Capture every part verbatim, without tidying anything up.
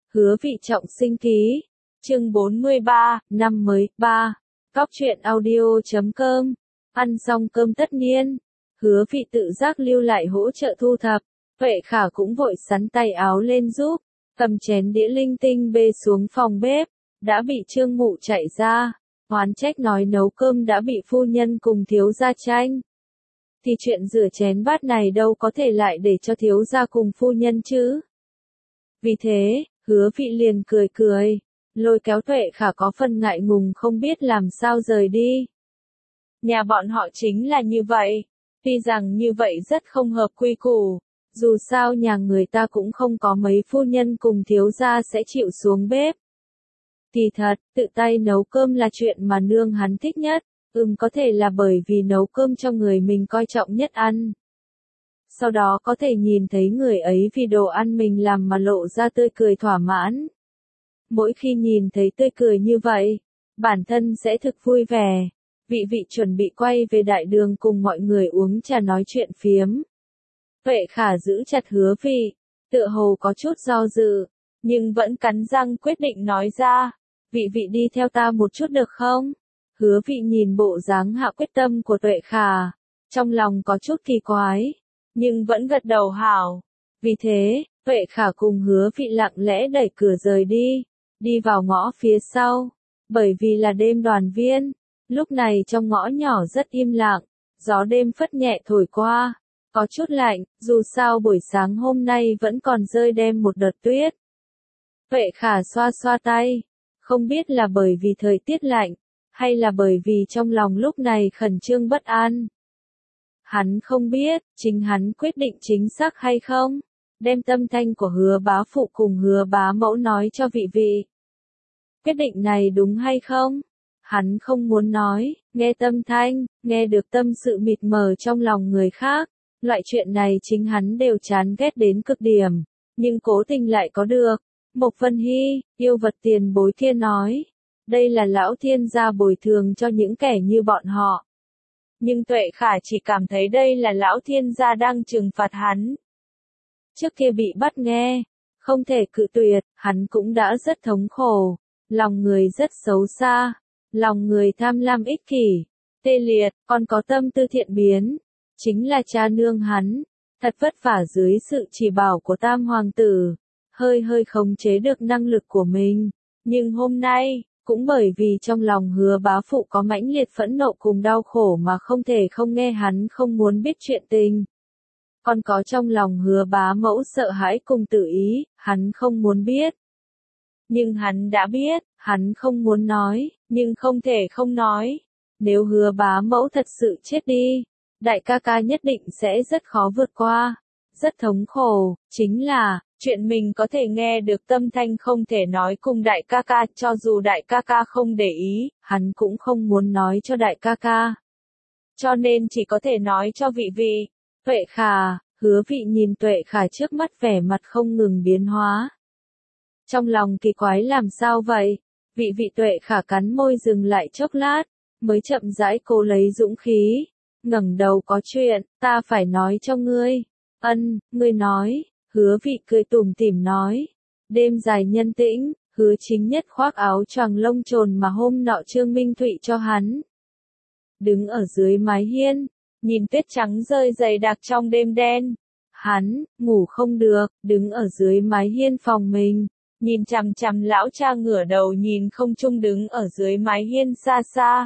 Hứa Vị trọng sinh ký. Chương bốn mươi ba, năm mới, ba. Cóc truyện audio chấm com. Ăn xong cơm tất niên. Hứa Vị tự giác lưu lại hỗ trợ thu thập. Tuệ Khả cũng vội sắn tay áo lên giúp. Cầm chén đĩa linh tinh bê xuống phòng bếp. Đã bị Trương Mụ chạy ra. Oán trách nói nấu cơm đã bị phu nhân cùng thiếu gia tranh. Thì chuyện rửa chén bát này đâu có thể lại để cho thiếu gia cùng phu nhân chứ. Vì thế, Hứa Vị liền cười cười, lôi kéo Tuệ Khả có phần ngại ngùng không biết làm sao rời đi. Nhà bọn họ chính là như vậy, tuy rằng như vậy rất không hợp quy củ, dù sao nhà người ta cũng không có mấy phu nhân cùng thiếu gia sẽ chịu xuống bếp. Kỳ thật, tự tay nấu cơm là chuyện mà nương hắn thích nhất, ừm có thể là bởi vì nấu cơm cho người mình coi trọng nhất ăn. Sau đó có thể nhìn thấy người ấy vì đồ ăn mình làm mà lộ ra tươi cười thỏa mãn. Mỗi khi nhìn thấy tươi cười như vậy, bản thân sẽ thực vui vẻ. Vị Vị chuẩn bị quay về đại đường cùng mọi người uống trà nói chuyện phiếm. Tuệ Khả giữ chặt Hứa Vị, tựa hồ có chút do dự, nhưng vẫn cắn răng quyết định nói ra, Vị Vị đi theo ta một chút được không? Hứa Vị nhìn bộ dáng hạ quyết tâm của Tuệ Khả, trong lòng có chút kỳ quái, nhưng vẫn gật đầu hảo. Vì thế, Tuệ Khả cùng Hứa Vị lặng lẽ đẩy cửa rời đi, đi vào ngõ phía sau, bởi vì là đêm đoàn viên, lúc này trong ngõ nhỏ rất im lặng, gió đêm phất nhẹ thổi qua, có chút lạnh, dù sao buổi sáng hôm nay vẫn còn rơi đêm một đợt tuyết. Tuệ Khả xoa xoa tay, không biết là bởi vì thời tiết lạnh, hay là bởi vì trong lòng lúc này khẩn trương bất an. Hắn không biết, chính hắn quyết định chính xác hay không, đem tâm thanh của Hứa bá phụ cùng Hứa bá mẫu nói cho Vị Vị. Quyết định này đúng hay không? Hắn không muốn nói, nghe tâm thanh, nghe được tâm sự mịt mờ trong lòng người khác, loại chuyện này chính hắn đều chán ghét đến cực điểm, nhưng cố tình lại có được. Mộc Vân Hy, yêu vật tiền bối kia nói, đây là lão thiên gia bồi thường cho những kẻ như bọn họ. Nhưng Tuệ Khả chỉ cảm thấy đây là lão thiên gia đang trừng phạt hắn. Trước kia bị bắt nghe, không thể cự tuyệt, hắn cũng đã rất thống khổ, lòng người rất xấu xa, lòng người tham lam ích kỷ, tê liệt, còn có tâm tư thiện biến, chính là cha nương hắn, thật vất vả dưới sự chỉ bảo của Tam Hoàng tử, hơi hơi khống chế được năng lực của mình, nhưng hôm nay, cũng bởi vì trong lòng Hứa bá phụ có mãnh liệt phẫn nộ cùng đau khổ mà không thể không nghe hắn không muốn biết chuyện tình. Còn có trong lòng Hứa bá mẫu sợ hãi cùng tự ý, hắn không muốn biết. Nhưng hắn đã biết, hắn không muốn nói, nhưng không thể không nói. Nếu Hứa bá mẫu thật sự chết đi, đại ca ca nhất định sẽ rất khó vượt qua, rất thống khổ, chính là, chuyện mình có thể nghe được tâm thanh không thể nói cùng đại ca ca, cho dù đại ca ca không để ý, hắn cũng không muốn nói cho đại ca ca. Cho nên chỉ có thể nói cho Vị Vị. Tuệ Khả, Hứa Vị nhìn Tuệ Khả trước mắt vẻ mặt không ngừng biến hóa. Trong lòng kỳ quái làm sao vậy? Vị Vị Tuệ Khả cắn môi dừng lại chốc lát, mới chậm rãi cố lấy dũng khí, ngẩng đầu có chuyện, ta phải nói cho ngươi. Ân, ngươi nói. Hứa Vị cười tủm tỉm nói. Đêm dài nhân tĩnh, Hứa Chính Nhất khoác áo choàng lông trồn mà hôm nọ Trương Minh Thụy cho hắn. Đứng ở dưới mái hiên, nhìn tuyết trắng rơi dày đặc trong đêm đen. Hắn, ngủ không được, đứng ở dưới mái hiên phòng mình, nhìn chằm chằm lão cha ngửa đầu nhìn không trung đứng ở dưới mái hiên xa xa.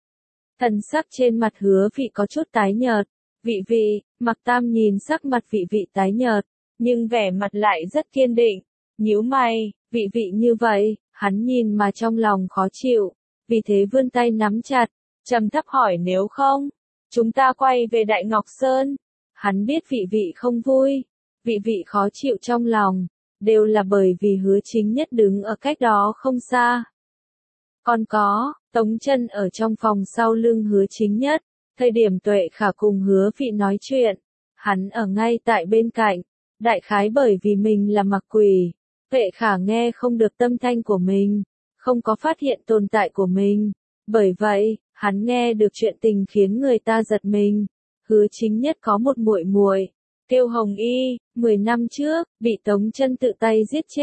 Thần sắc trên mặt Hứa Vị có chút tái nhợt. Vị Vị, Mặc Tam nhìn sắc mặt Vị Vị tái nhợt, nhưng vẻ mặt lại rất kiên định, nhíu mày, Vị Vị như vậy, hắn nhìn mà trong lòng khó chịu, vì thế vươn tay nắm chặt, trầm thấp hỏi nếu không, chúng ta quay về Đại Ngọc Sơn. Hắn biết Vị Vị không vui, Vị Vị khó chịu trong lòng, đều là bởi vì Hứa Chính Nhất đứng ở cách đó không xa. Còn có, Tống Chân ở trong phòng sau lưng Hứa Chính Nhất, thời điểm Tuệ Khả cùng Hứa Vị nói chuyện, hắn ở ngay tại bên cạnh. Đại khái bởi vì mình là mặc quỷ, Tuệ Khả nghe không được tâm thanh của mình, không có phát hiện tồn tại của mình. Bởi vậy, hắn nghe được chuyện tình khiến người ta giật mình. Hứa Chính Nhất có một muội muội, Tiêu Hồng Y, mười năm trước, bị Tống Chân tự tay giết chết.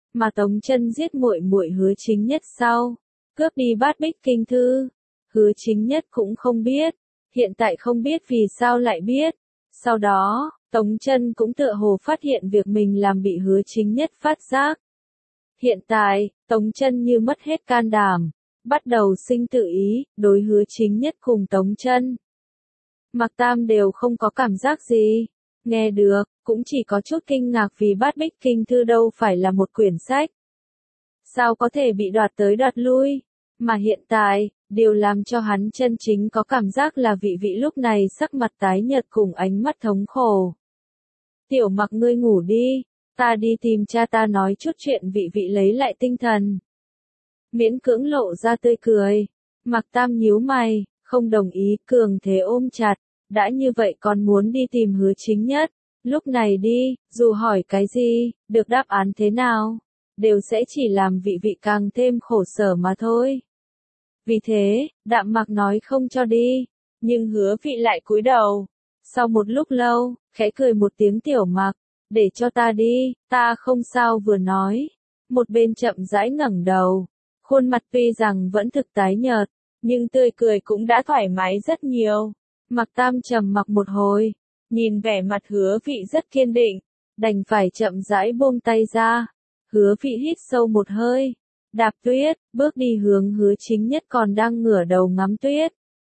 mà Tống Chân giết muội muội Hứa Chính Nhất sau, cướp đi Bát Bích Kinh Thư. Hứa Chính Nhất cũng không biết, hiện tại không biết vì sao lại biết. Sau đó, Tống Chân cũng tựa hồ phát hiện việc mình làm bị Hứa Chính Nhất phát giác. Hiện tại, Tống Chân như mất hết can đảm, bắt đầu sinh tự ý, đối Hứa Chính Nhất cùng Tống Chân. Mạc Tam đều không có cảm giác gì, nghe được, cũng chỉ có chút kinh ngạc vì Bát Bích Kinh Thư đâu phải là một quyển sách. Sao có thể bị đoạt tới đoạt lui, mà hiện tại, điều làm cho hắn chân chính có cảm giác là vị vị lúc này sắc mặt tái nhợt cùng ánh mắt thống khổ. Tiểu Mặc ngươi ngủ đi, ta đi tìm cha ta nói chút chuyện vị vị lấy lại tinh thần. Miễn cưỡng lộ ra tươi cười, Mạc Tam nhíu mày, không đồng ý, cường thế ôm chặt, đã như vậy còn muốn đi tìm Hứa Chính Nhất, lúc này đi, dù hỏi cái gì, được đáp án thế nào, đều sẽ chỉ làm vị vị càng thêm khổ sở mà thôi. Vì thế, Đạm Mặc nói không cho đi, nhưng Hứa vị lại cúi đầu. Sau một lúc lâu, khẽ cười một tiếng Tiểu Mặc, để cho ta đi, ta không sao vừa nói. Một bên chậm rãi ngẩng đầu, khuôn mặt tuy rằng vẫn thực tái nhợt, nhưng tươi cười cũng đã thoải mái rất nhiều. Mạc Tam trầm mặc một hồi, nhìn vẻ mặt Hứa vị rất kiên định, đành phải chậm rãi buông tay ra. Hứa vị hít sâu một hơi, đạp tuyết, bước đi hướng Hứa Chính Nhất còn đang ngửa đầu ngắm tuyết.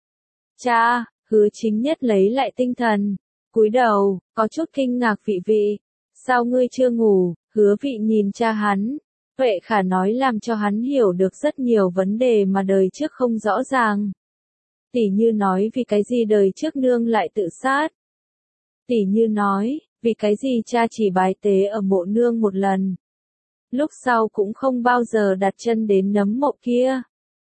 Cha, Hứa Chính Nhất lấy lại tinh thần, cúi đầu, có chút kinh ngạc vị vị. Sao ngươi chưa ngủ? Hứa vị nhìn cha hắn. Vậy khả nói làm cho hắn hiểu được rất nhiều vấn đề mà đời trước không rõ ràng. Tỉ như nói vì cái gì đời trước nương lại tự sát. Tỉ như nói, vì cái gì cha chỉ bái tế ở mộ nương một lần. Lúc sau cũng không bao giờ đặt chân đến nấm mộ kia.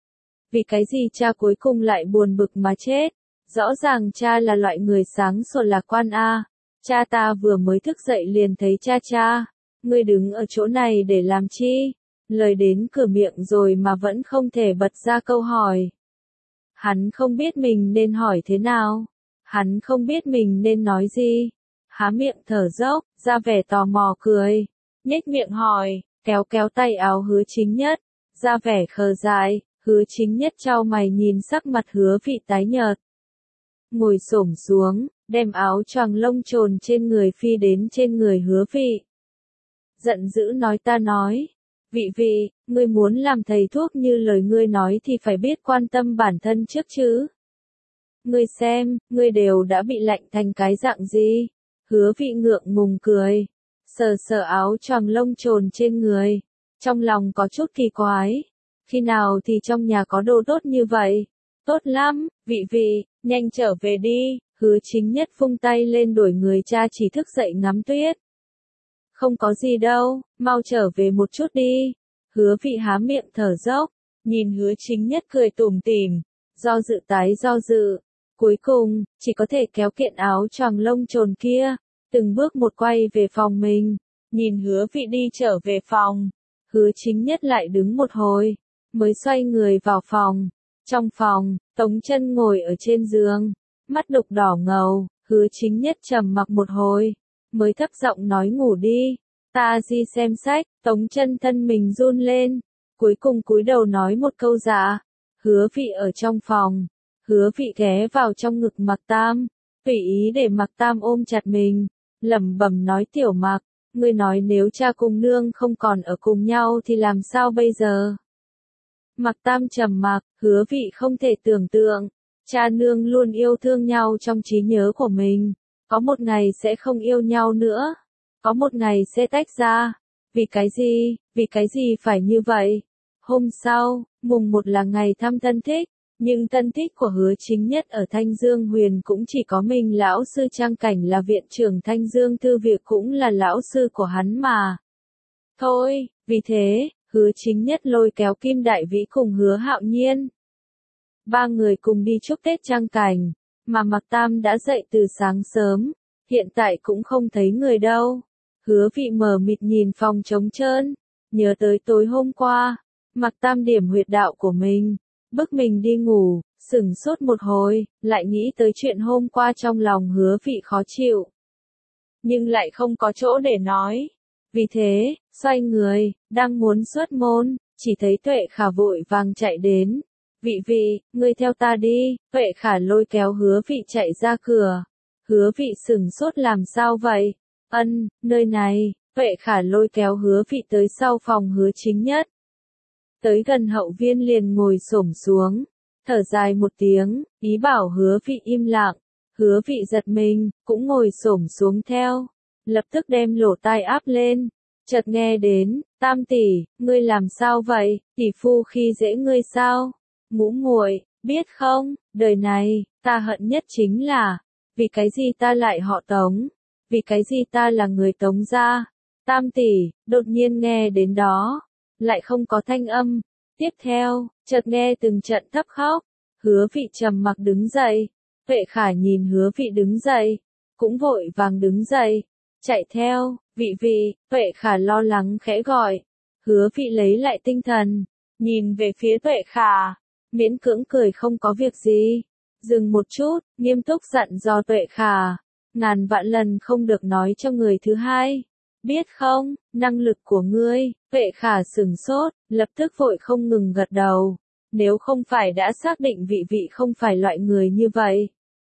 Vì cái gì cha cuối cùng lại buồn bực mà chết. Rõ ràng cha là loại người sáng suốt lạc quan a. Cha ta vừa mới thức dậy liền thấy cha cha. Ngươi đứng ở chỗ này để làm chi? Lời đến cửa miệng rồi mà vẫn không thể bật ra câu hỏi. Hắn không biết mình nên hỏi thế nào. Hắn không biết mình nên nói gì. Há miệng thở dốc, ra vẻ tò mò cười. Nhếch miệng hỏi, kéo kéo tay áo Hứa Chính Nhất. Ra vẻ khờ dại, Hứa Chính Nhất chau mày nhìn sắc mặt Hứa vị tái nhợt. Ngồi xổm xuống, đem áo choàng lông trồn trên người phi đến trên người Hứa vị. Giận dữ nói ta nói. Vị vị, ngươi muốn làm thầy thuốc như lời ngươi nói thì phải biết quan tâm bản thân trước chứ. Ngươi xem, ngươi đều đã bị lạnh thành cái dạng gì. Hứa vị ngượng ngùng cười. Sờ sờ áo choàng lông trồn trên người. Trong lòng có chút kỳ quái. Khi nào thì trong nhà có đồ tốt như vậy? Tốt lắm, vị vị, nhanh trở về đi. Hứa Chính Nhất vung tay lên đuổi người cha chỉ thức dậy ngắm tuyết. Không có gì đâu, mau trở về một chút đi. Hứa vị há miệng thở dốc, nhìn Hứa Chính Nhất cười tủm tỉm, do dự tái do dự. Cuối cùng, chỉ có thể kéo kiện áo choàng lông trồn kia, từng bước một quay về phòng mình. Nhìn Hứa vị đi trở về phòng, Hứa Chính Nhất lại đứng một hồi, mới xoay người vào phòng. Trong phòng, Tống Chân ngồi ở trên giường, mắt đục đỏ ngầu. Hứa Chính Nhất trầm mặc một hồi, mới thấp giọng nói ngủ đi, ta đi xem sách. Tống Chân thân mình run lên, cuối cùng cúi đầu nói một câu dạ. Hứa vị ở trong phòng, Hứa vị ghé vào trong ngực Mạc Tam, tùy ý để Mạc Tam ôm chặt mình, lẩm bẩm nói Tiểu Mặc, ngươi nói nếu cha cùng nương không còn ở cùng nhau thì làm sao bây giờ? Mạc Tam trầm mặc, Hứa vị không thể tưởng tượng, cha nương luôn yêu thương nhau trong trí nhớ của mình. Có một ngày sẽ không yêu nhau nữa. Có một ngày sẽ tách ra. Vì cái gì, vì cái gì phải như vậy? Hôm sau, mùng một là ngày thăm thân thích. Nhưng thân thích của Hứa Chính Nhất ở Thanh Dương Huyền cũng chỉ có mình lão sư Trang Cảnh là viện trưởng Thanh Dương Thư Viện cũng là lão sư của hắn mà. Thôi, vì thế, Hứa Chính Nhất lôi kéo Kim Đại Vĩ cùng Hứa Hạo Nhiên. Ba người cùng đi chúc Tết Trang Cảnh. Mà Mạc Tam đã dậy từ sáng sớm, hiện tại cũng không thấy người đâu. Hứa vị mờ mịt nhìn phòng trống trơn, nhớ tới tối hôm qua, Mạc Tam điểm huyệt đạo của mình, bức mình đi ngủ, sửng sốt một hồi, lại nghĩ tới chuyện hôm qua trong lòng Hứa vị khó chịu. Nhưng lại không có chỗ để nói. Vì thế, xoay người, đang muốn xuất môn, chỉ thấy Tuệ Khả vội vàng chạy đến. Vị vị, ngươi theo ta đi, Tuệ Khả lôi kéo Hứa Vị chạy ra cửa. Hứa Vị sửng sốt làm sao vậy? Ân, nơi này, Tuệ Khả lôi kéo Hứa Vị tới sau phòng Hứa Chính Nhất. Tới gần hậu viên liền ngồi xổm xuống, thở dài một tiếng, ý bảo Hứa Vị im lặng. Hứa Vị giật mình, cũng ngồi xổm xuống theo, lập tức đem lỗ tai áp lên, chợt nghe đến, Tam tỷ, ngươi làm sao vậy, tỷ phu khi dễ ngươi sao? Ngũ muội, biết không, đời này, ta hận nhất chính là, vì cái gì ta lại họ Tống, vì cái gì ta là người Tống gia. Tam tỷ, đột nhiên nghe đến đó, lại không có thanh âm, tiếp theo, chợt nghe từng trận thấp khóc, Hứa Vị trầm mặc đứng dậy, Tuệ Khả nhìn Hứa Vị đứng dậy, cũng vội vàng đứng dậy, chạy theo, vị vị, Tuệ Khả lo lắng khẽ gọi, Hứa Vị lấy lại tinh thần, nhìn về phía Tuệ Khả, miễn cưỡng cười không có việc gì, dừng một chút, nghiêm túc dặn dò Tuệ Khả, ngàn vạn lần không được nói cho người thứ hai, biết không, năng lực của ngươi. Tuệ Khả sửng sốt, lập tức vội không ngừng gật đầu, nếu không phải đã xác định vị vị không phải loại người như vậy,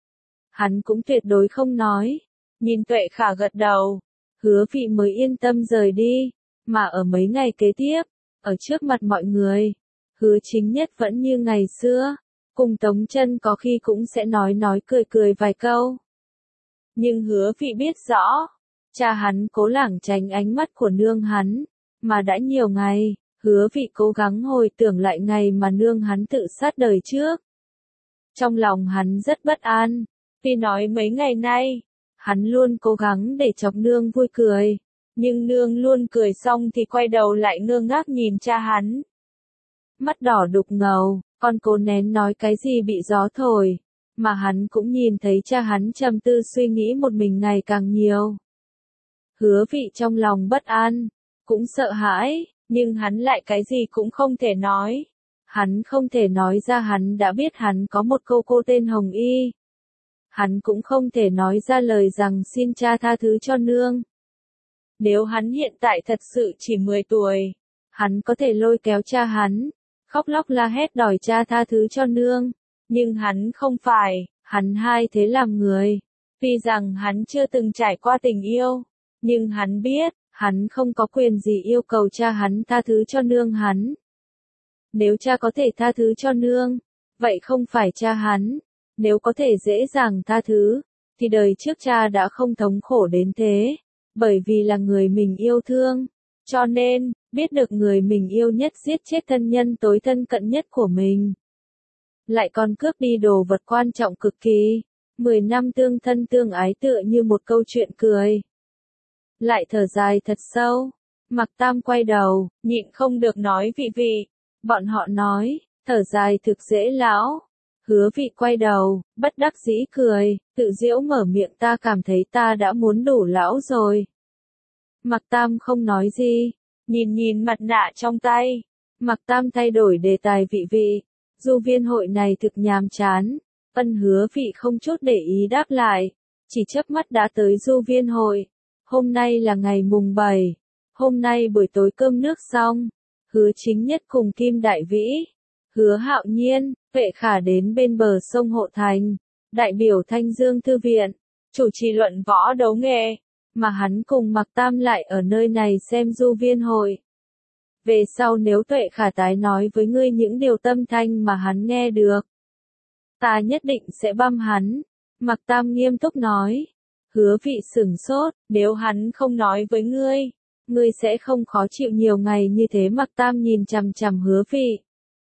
hắn cũng tuyệt đối không nói. Nhìn Tuệ Khả gật đầu, Hứa Vị mới yên tâm rời đi, mà ở mấy ngày kế tiếp, ở trước mặt mọi người, Hứa Chính Nhất vẫn như ngày xưa, cùng Tống Chân có khi cũng sẽ nói nói cười cười vài câu. Nhưng Hứa Vị biết rõ, cha hắn cố lảng tránh ánh mắt của nương hắn, mà đã nhiều ngày, Hứa Vị cố gắng hồi tưởng lại ngày mà nương hắn tự sát đời trước. Trong lòng hắn rất bất an, vì nói mấy ngày nay, hắn luôn cố gắng để chọc nương vui cười, nhưng nương luôn cười xong thì quay đầu lại ngơ ngác nhìn cha hắn. Mắt đỏ đục ngầu, con cố nén nói cái gì bị gió thổi, mà hắn cũng nhìn thấy cha hắn trầm tư suy nghĩ một mình ngày càng nhiều. Hứa Vị trong lòng bất an, cũng sợ hãi, nhưng hắn lại cái gì cũng không thể nói. Hắn không thể nói ra hắn đã biết hắn có một cô cô tên Hồng Y. Hắn cũng không thể nói ra lời rằng xin cha tha thứ cho nương. Nếu hắn hiện tại thật sự chỉ mười tuổi, hắn có thể lôi kéo cha hắn, khóc lóc la hét đòi cha tha thứ cho nương. Nhưng hắn không phải, hắn hai thế làm người. Tuy rằng hắn chưa từng trải qua tình yêu, nhưng hắn biết, hắn không có quyền gì yêu cầu cha hắn tha thứ cho nương hắn. Nếu cha có thể tha thứ cho nương, vậy không phải cha hắn. Nếu có thể dễ dàng tha thứ, thì đời trước cha đã không thống khổ đến thế, bởi vì là người mình yêu thương. Cho nên, biết được người mình yêu nhất giết chết thân nhân tối thân cận nhất của mình, lại còn cướp đi đồ vật quan trọng cực kỳ. Mười năm tương thân tương ái tựa như một câu chuyện cười. Lại thở dài thật sâu, Mạc Tam quay đầu, nhịn không được nói vị vị. Bọn họ nói, thở dài thực dễ lão. Hứa Vị quay đầu, bất đắc dĩ cười, tự giễu mở miệng ta cảm thấy ta đã muốn đủ lão rồi. Mạc Tam không nói gì, nhìn nhìn mặt nạ trong tay. Mạc Tam thay đổi đề tài vị vị, du viên hội này thực nhàm chán. Ân Hứa Vị không chút để ý đáp lại, chỉ chớp mắt đã tới du viên hội. Hôm nay là ngày mùng bảy, hôm nay buổi tối cơm nước xong, Hứa Chính Nhất cùng Kim Đại Vĩ, Hứa Hạo Nhiên, Tuệ Khả đến bên bờ sông Hộ Thành, đại biểu Thanh Dương Thư viện, chủ trì luận võ đấu nghệ, mà hắn cùng Mạc Tam lại ở nơi này xem du viên hội. Về sau nếu Tuệ Khả tái nói với ngươi những điều tâm thanh mà hắn nghe được, ta nhất định sẽ băm hắn. Mạc Tam nghiêm túc nói. Hứa Vị sửng sốt, nếu hắn không nói với ngươi, ngươi sẽ không khó chịu nhiều ngày như thế. Mạc Tam nhìn chằm chằm Hứa Vị.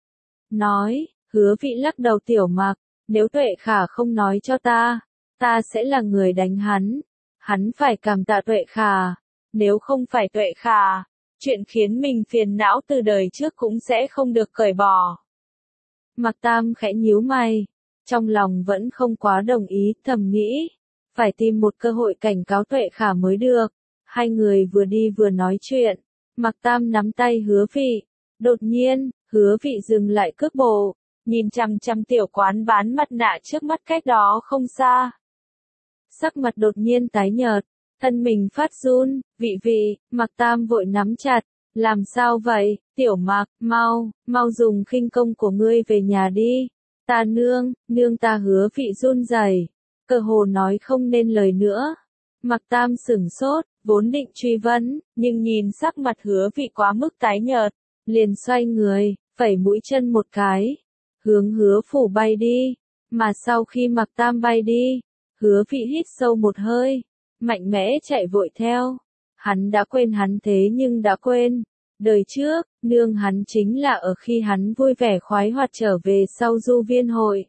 Nói, Hứa Vị lắc đầu tiểu Mạc, nếu Tuệ Khả không nói cho ta, ta sẽ là người đánh hắn. Hắn phải cảm tạ Tuệ Khả, nếu không phải Tuệ Khả, chuyện khiến mình phiền não từ đời trước cũng sẽ không được cởi bỏ. Mạc Tam khẽ nhíu mày, trong lòng vẫn không quá đồng ý, thầm nghĩ, phải tìm một cơ hội cảnh cáo Tuệ Khả mới được. Hai người vừa đi vừa nói chuyện, Mạc Tam nắm tay Hứa Vị. Đột nhiên, Hứa Vị dừng lại cước bộ, nhìn chằm chằm tiểu quán bán mặt nạ trước mắt cách đó không xa. Sắc mặt đột nhiên tái nhợt, Thân mình phát run, vị vị, Mạc Tam vội nắm chặt, làm sao vậy, tiểu Mạc, mau, mau dùng khinh công của ngươi về nhà đi. Ta nương, nương ta hứa vị run rẩy, cơ hồ nói không nên lời nữa. Mạc Tam sửng sốt, vốn định truy vấn, nhưng nhìn sắc mặt hứa vị quá mức tái nhợt, liền xoay người, phẩy mũi chân một cái, hướng hứa phủ bay đi. Mà sau khi Mạc Tam bay đi, hứa vị hít sâu một hơi, mạnh mẽ chạy vội theo. Hắn đã quên hắn thế nhưng đã quên. Đời trước, nương hắn chính là ở khi hắn vui vẻ khoái hoạt trở về sau du viên hội.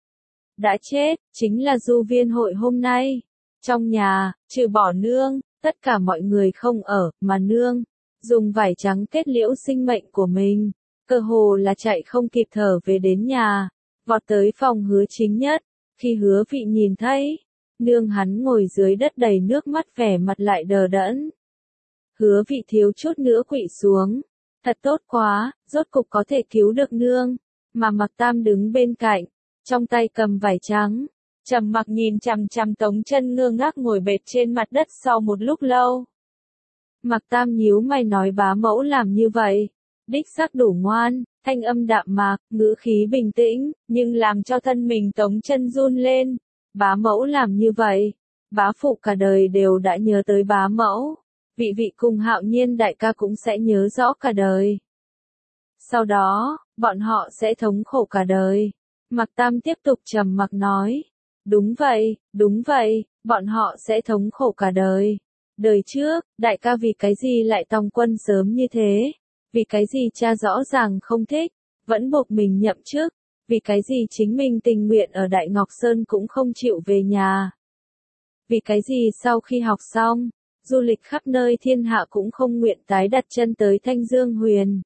Đã chết, chính là du viên hội hôm nay. Trong nhà, trừ bỏ nương, tất cả mọi người không ở, mà nương, dùng vải trắng kết liễu sinh mệnh của mình. Cơ hồ là chạy không kịp thở về đến nhà, vọt tới phòng hứa chính nhất. Khi hứa vị nhìn thấy, nương hắn ngồi dưới đất đầy nước mắt vẻ mặt lại đờ đẫn. Hứa vị thiếu chút nữa quỵ xuống. Thật tốt quá, rốt cục có thể cứu được nương. Mà Mạc Tam đứng bên cạnh, trong tay cầm vải trắng, trầm mặc nhìn chằm chằm Tống Chân ngơ ngác ngồi bệt trên mặt đất sau một lúc lâu. Mạc Tam nhíu mày nói bá mẫu làm như vậy, đích xác đủ ngoan, thanh âm đạm mạc, ngữ khí bình tĩnh, nhưng làm cho thân mình Tống Chân run lên. Bá mẫu làm như vậy, bá phụ cả đời đều đã nhớ tới bá mẫu. Vị vị cùng Hạo Nhiên đại ca cũng sẽ nhớ rõ cả đời. Sau đó, bọn họ sẽ thống khổ cả đời. Mạc Tam tiếp tục trầm mặc nói. Đúng vậy, đúng vậy, bọn họ sẽ thống khổ cả đời. Đời trước, đại ca vì cái gì lại tòng quân sớm như thế? Vì cái gì cha rõ ràng không thích, vẫn buộc mình nhậm chức? Vì cái gì chính mình tình nguyện ở Đại Ngọc Sơn cũng không chịu về nhà? Vì cái gì sau khi học xong, du lịch khắp nơi thiên hạ cũng không nguyện tái đặt chân tới Thanh Dương Huyền?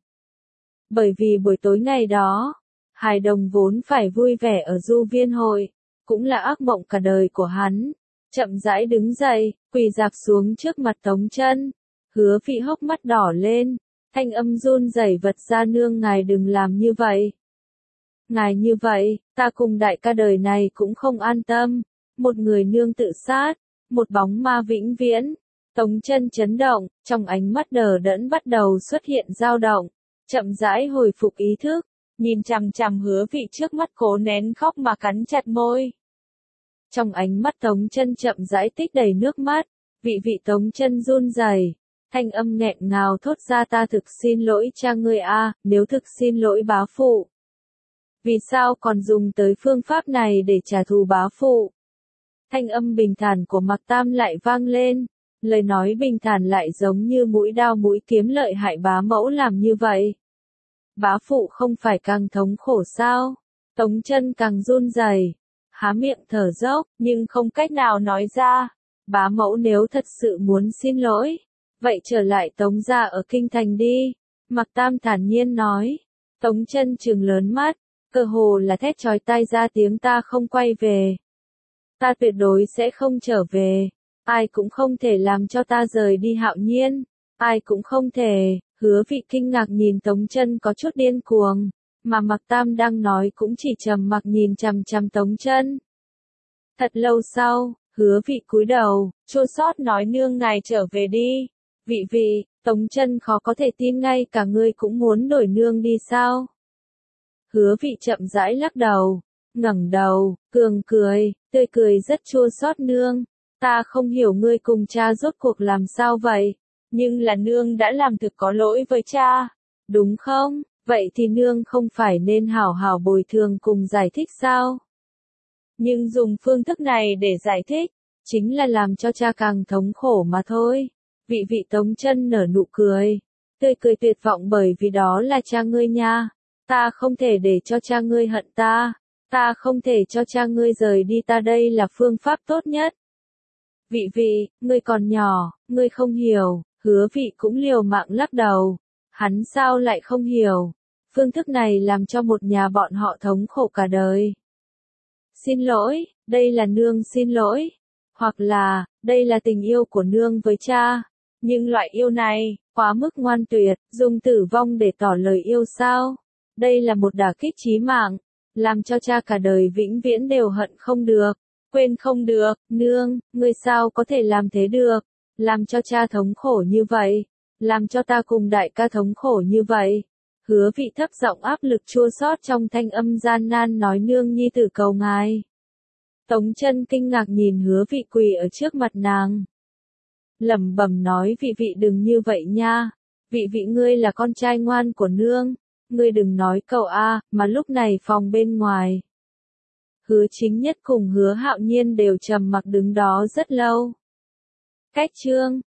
Bởi vì buổi tối ngày đó, hài đồng vốn phải vui vẻ ở du viên hội, cũng là ác mộng cả đời của hắn. Chậm rãi đứng dậy, quỳ dạp xuống trước mặt Tống Chân. Hứa vị hốc mắt đỏ lên, thanh âm run rẩy vật ra nương ngài đừng làm như vậy. Ngài như vậy, ta cùng đại ca đời này cũng không an tâm. Một người nương tự sát, một bóng ma vĩnh viễn. Tống Chân chấn động, trong ánh mắt đờ đẫn bắt đầu xuất hiện dao động, chậm rãi hồi phục ý thức, nhìn chằm chằm hứa vị trước mắt cố nén khóc mà cắn chặt môi. Trong ánh mắt Tống Chân chậm rãi tích đầy nước mắt, vị vị Tống Chân run rẩy, thanh âm nghẹn ngào thốt ra ta thực xin lỗi cha ngươi a, nếu thực xin lỗi bá phụ. Vì sao còn dùng tới phương pháp này để trả thù bá phụ? Thanh âm bình thản của Mạc Tam lại vang lên, lời nói bình thản lại giống như mũi dao mũi kiếm lợi hại bá mẫu làm như vậy. Bá phụ không phải càng thống khổ sao? Tống Chân càng run rẩy, há miệng thở dốc, nhưng không cách nào nói ra. Bá mẫu nếu thật sự muốn xin lỗi, vậy trở lại Tống gia ở kinh thành đi. Mạc Tam thản nhiên nói. Tống Chân trừng lớn mắt, cơ hồ là thét chói tai ra tiếng ta không quay về. Ta tuyệt đối sẽ không trở về. Ai cũng không thể làm cho ta rời đi Hạo Nhiên. Ai cũng không thể. Hứa vị kinh ngạc nhìn Tống Chân có chút điên cuồng. Mà Mạc Tam đang nói cũng chỉ trầm mặc nhìn chằm chằm Tống Chân. Thật lâu sau, hứa vị cúi đầu, chua xót nói nương ngài trở về đi. Vị vị, Tống Chân khó có thể tin ngay cả ngươi cũng muốn đổi nương đi sao? Hứa vị chậm rãi lắc đầu, ngẩng đầu, cường cười, tươi cười rất chua xót nương. Ta không hiểu ngươi cùng cha rốt cuộc làm sao vậy, nhưng là nương đã làm thực có lỗi với cha, đúng không? Vậy thì nương không phải nên hảo hảo bồi thường cùng giải thích sao? Nhưng dùng phương thức này để giải thích, chính là làm cho cha càng thống khổ mà thôi. Vị vị Tống Chân nở nụ cười, tươi cười tuyệt vọng bởi vì đó là cha ngươi nha. Ta không thể để cho cha ngươi hận ta, ta không thể cho cha ngươi rời đi ta đây là phương pháp tốt nhất. Vị vị, ngươi còn nhỏ, ngươi không hiểu, hứa vị cũng liều mạng lắc đầu. Hắn sao lại không hiểu? Phương thức này làm cho một nhà bọn họ thống khổ cả đời. Xin lỗi, đây là nương xin lỗi. Hoặc là, đây là tình yêu của nương với cha. Nhưng loại yêu này, quá mức ngoan tuyệt, dùng tử vong để tỏ lời yêu sao? Đây là một đả kích chí mạng, làm cho cha cả đời vĩnh viễn đều hận không được, quên không được. Nương, ngươi sao có thể làm thế được? Làm cho cha thống khổ như vậy. Làm cho ta cùng đại ca thống khổ như vậy. Hứa vị thấp giọng áp lực chua xót trong thanh âm gian nan nói nương nhi tử cầu ngài. Tống chân kinh ngạc nhìn hứa vị quỳ ở trước mặt nàng. Lẩm bẩm nói vị vị đừng như vậy nha. Vị vị ngươi là con trai ngoan của nương. Ngươi đừng nói cậu a, mà lúc này phòng bên ngoài. Hứa chính nhất cùng hứa hạo nhiên đều trầm mặc đứng đó rất lâu. Cách chương